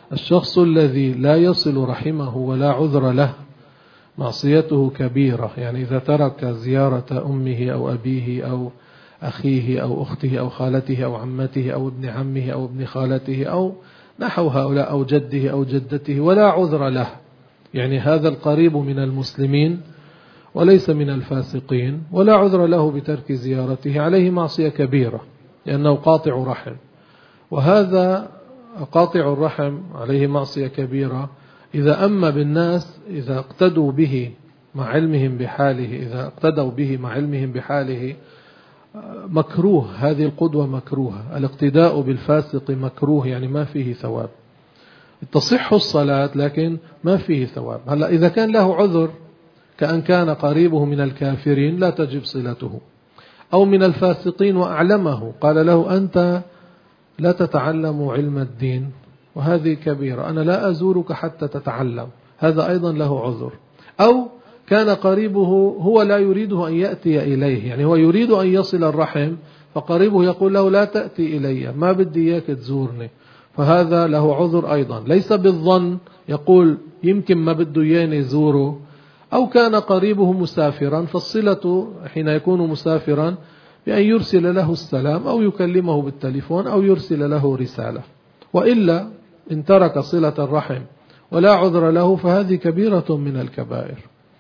الشخص الذي لا يصل رحمه ولا عذر له معصيته كبيرة، يعني إذا ترك زيارة أمه أو أبيه أو أخيه أو أخته أو خالته أو عمته أو ابن عمه أو ابن خالته أو نحو هؤلاء أو جده أو جدته ولا عذر له، يعني هذا القريب من المسلمين وليس من الفاسقين ولا عذر له بترك زيارته، عليه معصية كبيرة لأنه قاطع رحم. وهذا قاطع الرحم عليه معصية كبيرة إذا أما بالناس، إذا اقتدوا به مع علمهم بحاله، إذا اقتدوا به مع علمهم بحاله مكروه، هذه القدوة مكروهة. الاقتداء بالفاسق مكروه، يعني ما فيه ثواب. تصح الصلاة لكن ما فيه ثواب. هلا إذا كان له عذر كأن كان قريبه من الكافرين لا تجب صلته، أو من الفاسقين وأعلمه قال له أنت لا تتعلم علم الدين وهذه كبيرة، أنا لا أزورك حتى تتعلم، هذا أيضا له عذر. أو كان قريبه هو لا يريده أن يأتي إليه، يعني هو يريد أن يصل الرحم فقريبه يقول له لا تأتي إلي، ما بدي إياك تزورني، فهذا له عذر أيضا. ليس بالظن يقول يمكن ما بده إياني يزوره. أو كان قريبه مسافرا، فالصلة حين يكون مسافرا بأن يرسل له السلام أو يكلمه بالتليفون أو يرسل له رسالة. وإلا إن ترك صلة الرحم ولا عذر له فهذه كبيرة من الكبائر.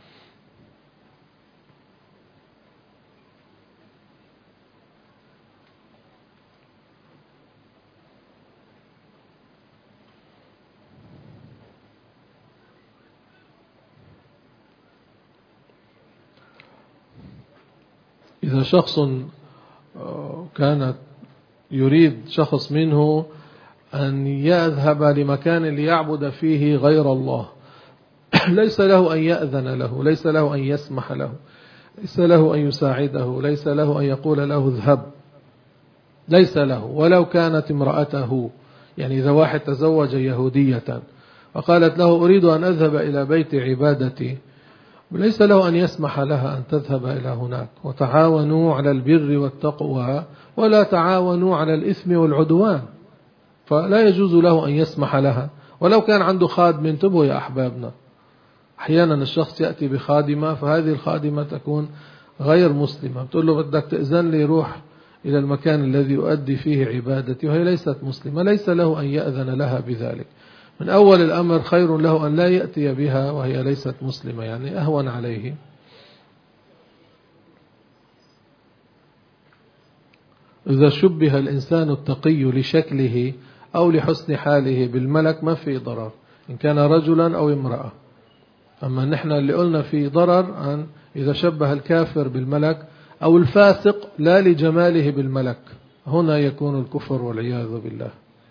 إذا شخص كانت يريد شخص منه أن يذهب لمكان ليعبد فيه غير الله، ليس له أن يأذن له، ليس له أن يسمح له، ليس له أن يساعده، ليس له أن يقول له اذهب، ليس له. ولو كانت امرأته، يعني إذا واحد تزوج يهودية وقالت له أريد أن أذهب إلى بيت عبادتي، ليس له أن يسمح لها أن تذهب إلى هناك. وتعاونوا على البر والتقوى ولا تعاونوا على الإثم والعدوان، فلا يجوز له أن يسمح لها. ولو كان عنده خادم، انتبهوا يا أحبابنا، أحيانا الشخص يأتي بخادمة فهذه الخادمة تكون غير مسلمة، بتقول له بدك تأذن لي روح إلى المكان الذي يؤدي فيه عبادتي، وهي ليست مسلمة، ليس له أن يأذن لها بذلك. من أول الأمر خير له أن لا يأتي بها وهي ليست مسلمة، يعني أهون عليه. إذا شبه الإنسان التقي لشكله أو لحسن حاله بالملك ما في ضرر، إن كان رجلا أو امرأة. أما نحن اللي قلنا في ضرر أن إذا شبه الكافر بالملك أو الفاسق لا لجماله بالملك، هنا يكون الكفر والعياذ بالله.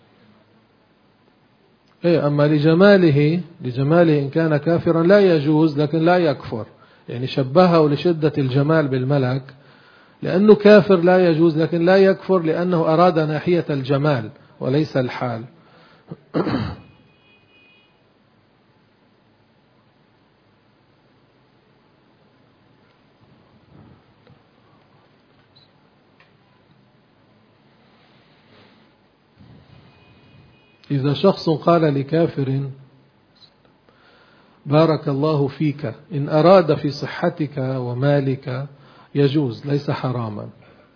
أما لجماله إن كان كافرا لا يجوز، لكن لا يكفر، يعني شبهه لشدة الجمال بالملك، لأنه كافر لا يجوز، لكن لا يكفر لأنه أراد ناحية الجمال وليس الحال. إذا شخص قال لكافر بارك الله فيك، إن أراد في صحتك ومالك يجوز، ليس حراما.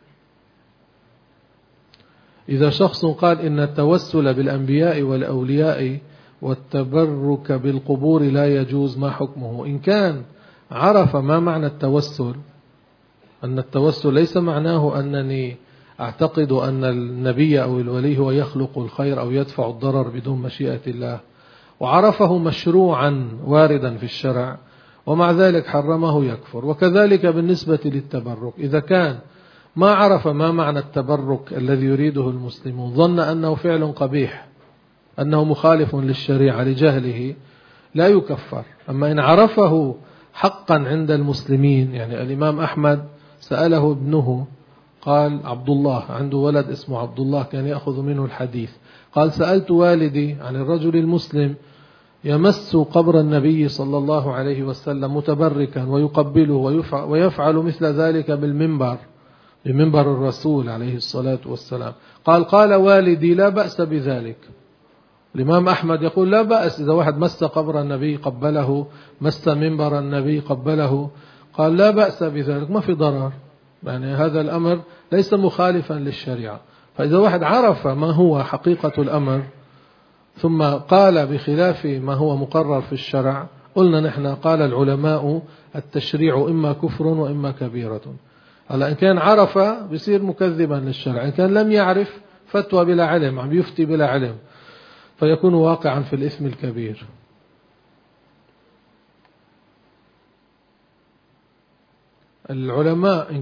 إذا شخص قال إن التوسل بالأنبياء والأولياء والتبرك بالقبور لا يجوز، ما حكمه؟ إن كان عرف ما معنى التوسل، أن التوسل ليس معناه أنني أعتقد أن النبي أو الولي هو يخلق الخير أو يدفع الضرر بدون مشيئة الله، وعرفه مشروعا واردا في الشرع ومع ذلك حرمه، يكفر. وكذلك بالنسبة للتبرك، إذا كان ما عرف ما معنى التبرك الذي يريده المسلمون، ظن أنه فعل قبيح، أنه مخالف للشريعة لجهله، لا يكفر. أما إن عرفه حقا عند المسلمين، يعني الإمام أحمد سأله ابنه، قال عبد الله، عنده ولد اسمه عبد الله كان يأخذ منه الحديث، قال سألت والدي عن الرجل المسلم يمس قبر النبي صلى الله عليه وسلم متبركا ويقبله ويفعل مثل ذلك بمنبر الرسول عليه الصلاة والسلام. قال والدي لا بأس بذلك، الإمام أحمد يقول لا بأس إذا واحد مس قبر النبي قبله، مس منبر النبي قبله، قال لا بأس بذلك، ما في ضرر، يعني هذا الأمر ليس مخالفا للشريعة. فإذا واحد عرف ما هو حقيقة الأمر ثم قال بخلاف ما هو مقرر في الشرع، قلنا نحن قال العلماء التشريع إما كفر وإما كبيرة. هلا إن كان عرف بيصير مكذبا للشرع، إن كان لم يعرف فتوى بلا علم، عم يفتي بلا علم، فيكون واقعا في الإثم الكبير. العلماء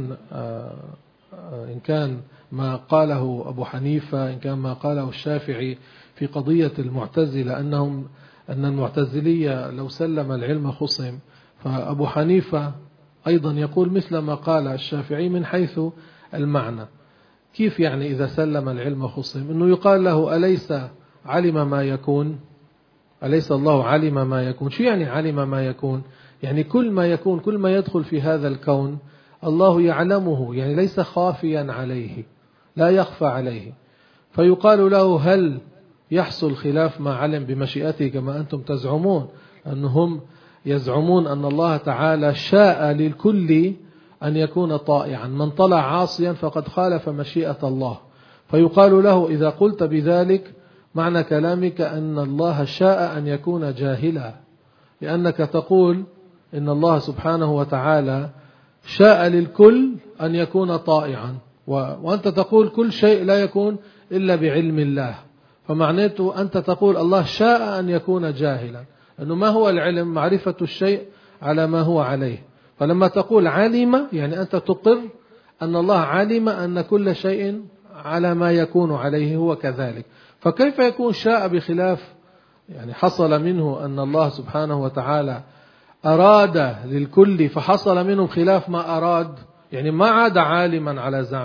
إن كان ما قاله أبو حنيفة، إن كان ما قاله الشافعي في قضية المعتزلة أن المعتزلية لو سلم العلم خصم، فأبو حنيفة أيضا يقول مثل ما قال الشافعي من حيث المعنى. كيف يعني إذا سلم العلم خصم؟ إنه يقال له أليس علم ما يكون؟ أليس الله علم ما يكون؟ شو يعني علم ما يكون؟ يعني كل ما يكون، كل ما يدخل في هذا الكون الله يعلمه، يعني ليس خافيا عليه، لا يخفى عليه. فيقال له هل يحصل خلاف ما علم بمشيئته كما أنتم تزعمون؟ أنهم يزعمون أن الله تعالى شاء للكل أن يكون طائعا، من طلع عاصيا فقد خالف مشيئة الله. فيقال له إذا قلت بذلك معنى كلامك أن الله شاء أن يكون جاهلا، لأنك تقول إن الله سبحانه وتعالى شاء للكل أن يكون طائعا، وأنت تقول كل شيء لا يكون إلا بعلم الله، فمعناته أنت تقول الله شاء أن يكون جاهلا، أنه ما هو العلم؟ معرفة الشيء على ما هو عليه. فلما تقول علم يعني أنت تقر أن الله علم أن كل شيء على ما يكون عليه هو كذلك. فكيف يكون شاء بخلاف؟ يعني حصل منه أن الله سبحانه وتعالى أراد للكل فحصل منه خلاف ما أراد، يعني ما عاد عالما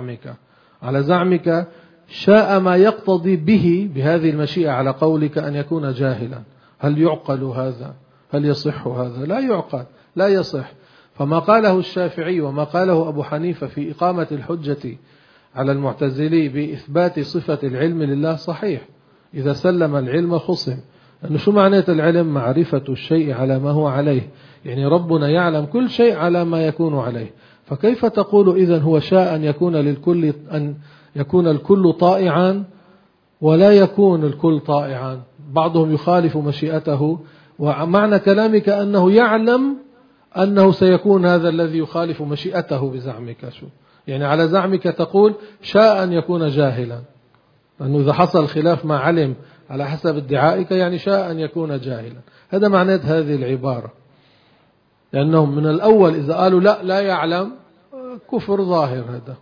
على زعمك شاء ما يقتضي به بهذه المشيئة على قولك أن يكون جاهلا. هل يعقل هذا؟ هل يصح هذا؟ لا يعقل، لا يصح. فما قاله الشافعي وما قاله أبو حنيفة في إقامة الحجة على المعتزلي بإثبات صفة العلم لله صحيح إذا سلم العلم خصم. أنه شو معنى العلم؟ معرفة الشيء على ما هو عليه، يعني ربنا يعلم كل شيء على ما يكون عليه. فكيف تقول إذن هو شاء أن يكون الكل طائعا ولا يكون الكل طائعا؟ بعضهم يخالف مشيئته، ومعنى كلامك أنه يعلم أنه سيكون هذا الذي يخالف مشيئته بزعمك. شو يعني على زعمك تقول شاء أن يكون جاهلا، لأنه إذا حصل خلاف ما علم على حسب ادعائك يعني شاء أن يكون جاهلا. هذا معنى هذه العبارة، لأنهم من الأول إذا قالوا لا يعلم كفر ظاهر. هذا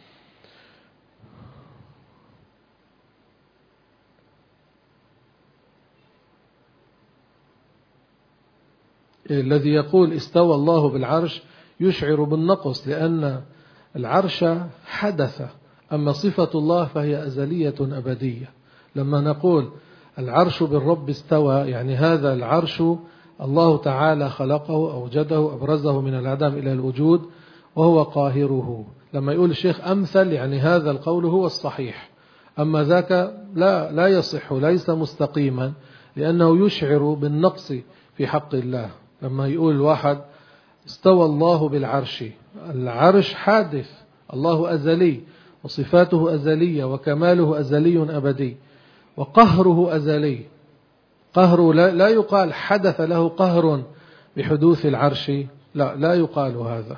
الذي يقول استوى الله بالعرش يشعر بالنقص، لأن العرش حدث، أما صفة الله فهي أزلية أبدية. لما نقول العرش بالرب استوى يعني هذا العرش الله تعالى خلقه، أوجده، أبرزه من العدم إلى الوجود وهو قاهره. لما يقول الشيخ أمثل يعني هذا القول هو الصحيح، أما ذاك لا يصح، ليس مستقيما، لأنه يشعر بالنقص في حق الله. لما يقول الواحد استوى الله بالعرش، العرش حادث، الله أزلي وصفاته أزلية وكماله أزلي أبدي وقهره أزلي. قهره لا يقال حدث له قهر بحدوث العرش، لا يقال هذا.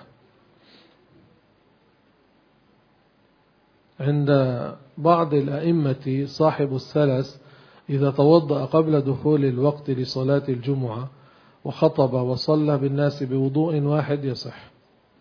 عند بعض الأئمة صاحب السلس إذا توضأ قبل دخول الوقت لصلاة الجمعة وخطب وصلى بالناس بوضوء واحد يصح.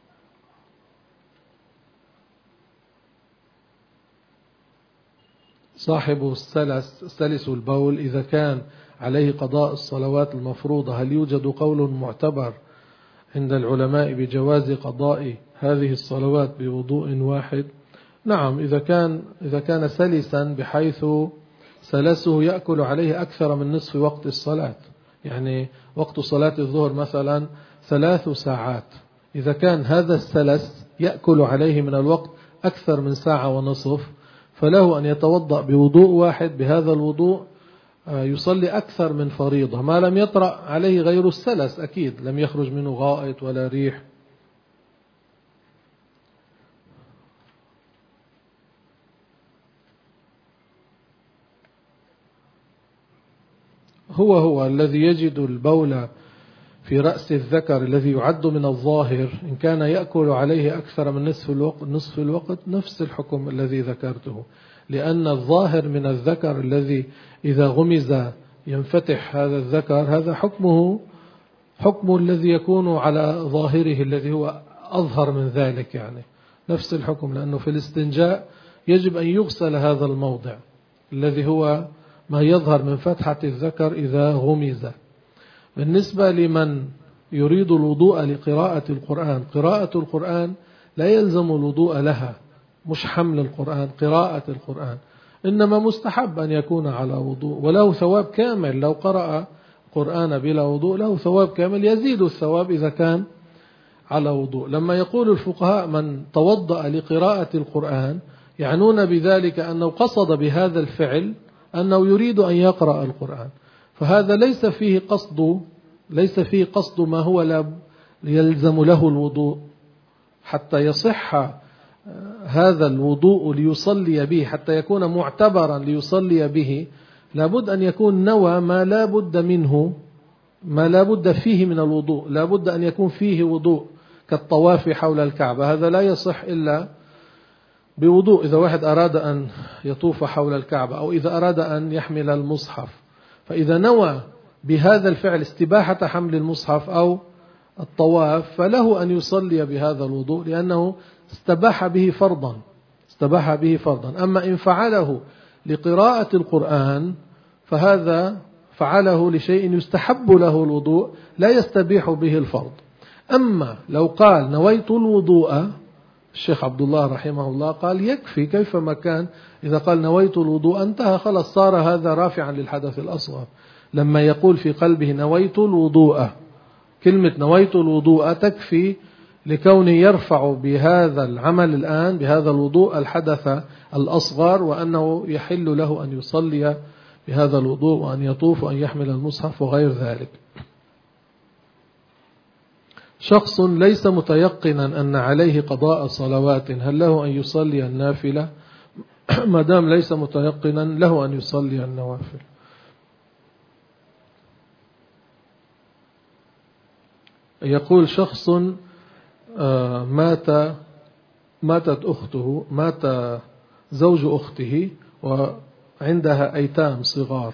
صاحب السلس البول إذا كان عليه قضاء الصلوات المفروضة، هل يوجد قول معتبر عند العلماء بجواز قضاء هذه الصلوات بوضوء واحد؟ نعم، إذا كان سلسا بحيث سلسه يأكل عليه أكثر من نصف وقت الصلاة، يعني وقت صلاة الظهر مثلا 3 ساعات، إذا كان هذا السلس يأكل عليه من الوقت أكثر من 1.5 ساعة، فله أن يتوضأ بوضوء واحد بهذا الوضوء يصلي أكثر من فريضة ما لم يطرأ عليه غير السلس، أكيد لم يخرج منه غائط ولا ريح. هو الذي يجد البول في رأس الذكر الذي يعد من الظاهر، إن كان يأكل عليه أكثر من نصف الوقت نفس الحكم الذي ذكرته، لأن الظاهر من الذكر الذي إذا غمز ينفتح هذا الذكر، هذا حكمه حكم الذي يكون على ظاهره الذي هو أظهر من ذلك، يعني نفس الحكم، لأنه في الاستنجاء يجب أن يغسل هذا الموضع الذي هو ما يظهر من فتحة الذكر إذا غمز. بالنسبة لمن يريد الوضوء لقراءة القرآن، قراءة القرآن لا يلزم الوضوء لها، مش حمل القرآن، قراءة القرآن إنما مستحب أن يكون على وضوء، وله ثواب كامل لو قرأ قرآن بلا وضوء، له ثواب كامل يزيد الثواب إذا كان على وضوء. لما يقول الفقهاء من توضأ لقراءة القرآن يعنون بذلك أنه قصد بهذا الفعل أنه يريد أن يقرأ القرآن، فهذا ليس فيه قصد ما هو لا يلزم له الوضوء. حتى يصح هذا الوضوء ليصلي به، حتى يكون معتبرا ليصلي به، لابد أن يكون نوى ما لا بد منه، ما لا بد فيه من الوضوء، لابد أن يكون فيه وضوء كالطواف حول الكعبة، هذا لا يصح إلا بوضوء. إذا واحد أراد أن يطوف حول الكعبة أو إذا أراد أن يحمل المصحف، فإذا نوى بهذا الفعل استباحة حمل المصحف أو الطواف فله أن يصلي بهذا الوضوء، لأنه استباح به فرضا. أما إن فعله لقراءة القرآن فهذا فعله لشيء يستحب له الوضوء لا يستبيح به الفرض. أما لو قال نويت الوضوء، الشيخ عبد الله رحمه الله قال يكفي كيفما كان، إذا قال نويت الوضوء انتهى خلاص، صار هذا رافعا للحدث الأصغر. لما يقول في قلبه نويت الوضوء، كلمة نويت الوضوء تكفي لكونه يرفع بهذا العمل الآن بهذا الوضوء الحدث الأصغر، وأنه يحل له أن يصلي بهذا الوضوء وأن يطوف وأن يحمل المصحف وغير ذلك. شخص ليس متيقنا أن عليه قضاء صلوات، هل له أن يصلي النافلة؟ ما دام ليس متيقنا له أن يصلي النوافل. يقول شخص ماتت أخته، مات زوج أخته وعندها أيتام صغار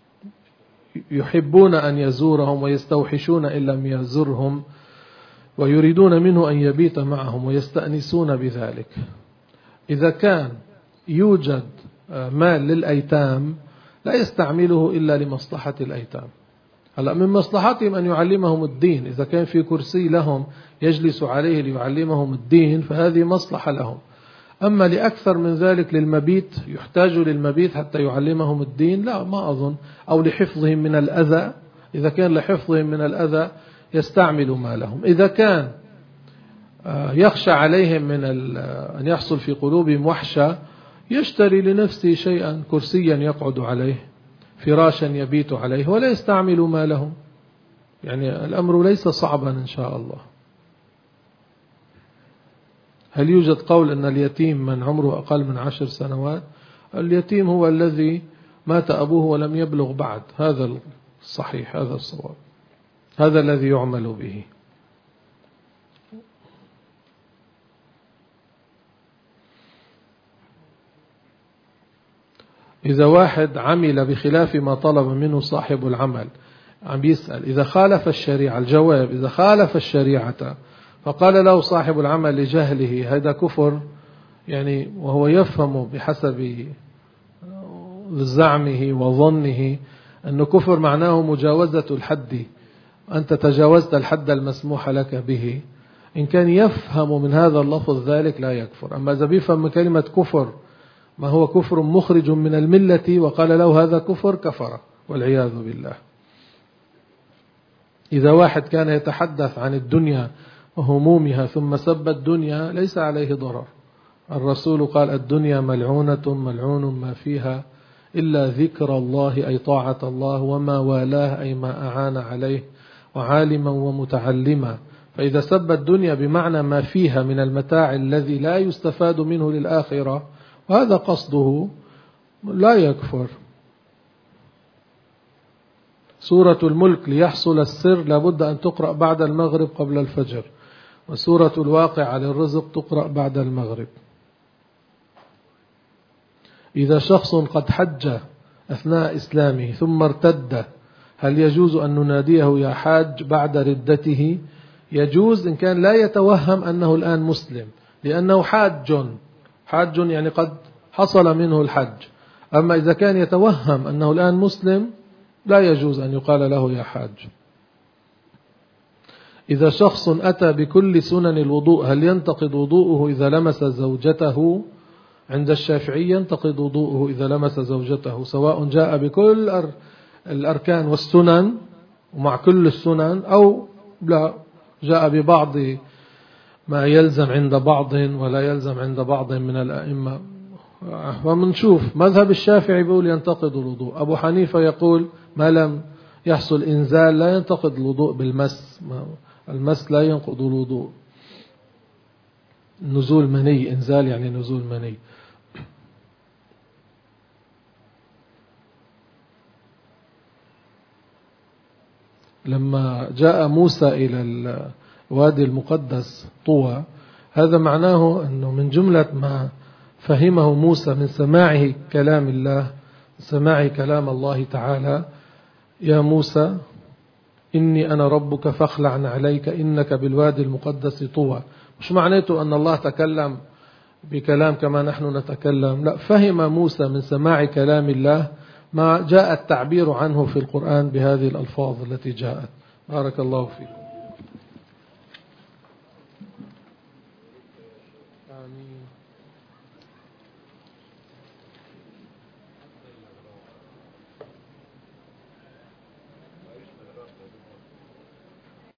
يحبون أن يزورهم ويستوحشون إن لم يزرهم، ويريدون منه أن يبيت معهم ويستأنسون بذلك. إذا كان يوجد مال للأيتام لا يستعمله إلا لمصلحة الأيتام. هلا من مصلحتهم أن يعلمهم الدين، إذا كان في كرسي لهم يجلس عليه ليعلمهم الدين فهذه مصلحة لهم. أما لأكثر من ذلك للمبيت، يحتاج للمبيت حتى يعلمهم الدين، لا ما أظن، أو لحفظهم من الأذى، إذا كان لحفظهم من الأذى يستعمل مالهم. إذا كان يخشى عليهم من أن يحصل في قلوبهم وحشة يشتري لنفسه شيئا، كرسيا يقعد عليه، فراشا يبيت عليه، ولا يستعمل مالهم. يعني الأمر ليس صعبا إن شاء الله. هل يوجد قول أن اليتيم من عمره أقل من 10 سنوات؟ اليتيم هو الذي مات أبوه ولم يبلغ بعد، هذا الصحيح، هذا الصواب، هذا الذي يعمل به. إذا واحد عمل بخلاف ما طلب منه صاحب العمل، عم بيسأل إذا خالف الشريعة، الجواب إذا خالف الشريعة فقال له صاحب العمل لجهله هذا كفر، يعني وهو يفهم بحسب زعمه وظنه أنه كفر معناه مجاوزة الحد، أنت تجاوزت الحد المسموح لك به. إن كان يفهم من هذا اللفظ ذلك لا يكفر. أما إذا بيفهم من كلمة كفر ما هو كفر مخرج من الملة وقال له هذا كفر، كفر والعياذ بالله. إذا واحد كان يتحدث عن الدنيا وهمومها ثم سب الدنيا ليس عليه ضرر. الرسول قال الدنيا ملعونة ملعون ما فيها إلا ذكر الله أي طاعة الله، وما والاه أي ما أعان عليه، وعالما ومتعلما. فإذا سب الدنيا بمعنى ما فيها من المتاع الذي لا يستفاد منه للآخرة وهذا قصده لا يكفر. سورة الملك ليحصل السر لابد أن تقرأ بعد المغرب قبل الفجر، وسورة الواقع للرزق تقرأ بعد المغرب. إذا شخص قد حج أثناء إسلامه ثم ارتد، هل يجوز أن نناديه يا حاج بعد ردته؟ يجوز إن كان لا يتوهم أنه الآن مسلم، لأنه حاج يعني قد حصل منه الحج. أما إذا كان يتوهم أنه الآن مسلم لا يجوز أن يقال له يا حاج. إذا شخص أتى بكل سنن الوضوء هل ينتقض وضوءه إذا لمس زوجته؟ عند الشافعي ينتقض وضوءه إذا لمس زوجته، سواء جاء بكل الأركان والسنن ومع كل السنن أو لا جاء ببعض ما يلزم عند بعض ولا يلزم عند بعض من الأئمة. ومنشوف مذهب الشافعي يقول ينتقض الوضوء، أبو حنيفة يقول ما لم يحصل إنزال لا ينتقض الوضوء بالمس، المس لا ينقض الوضوء. نزول مني، إنزال يعني نزول مني. لما جاء موسى إلى الوادي المقدس طوى، هذا معناه أنه من جملة ما فهمه موسى من سماعه كلام الله، سماع كلام الله تعالى: يا موسى إني أنا ربك فاخلع عليك إنك بالوادي المقدس طوى. مش معناته أن الله تكلم بكلام كما نحن نتكلم، لا، فهم موسى من سماع كلام الله ما جاء التعبير عنه في القرآن بهذه الألفاظ التي جاءت. بارك الله فيكم.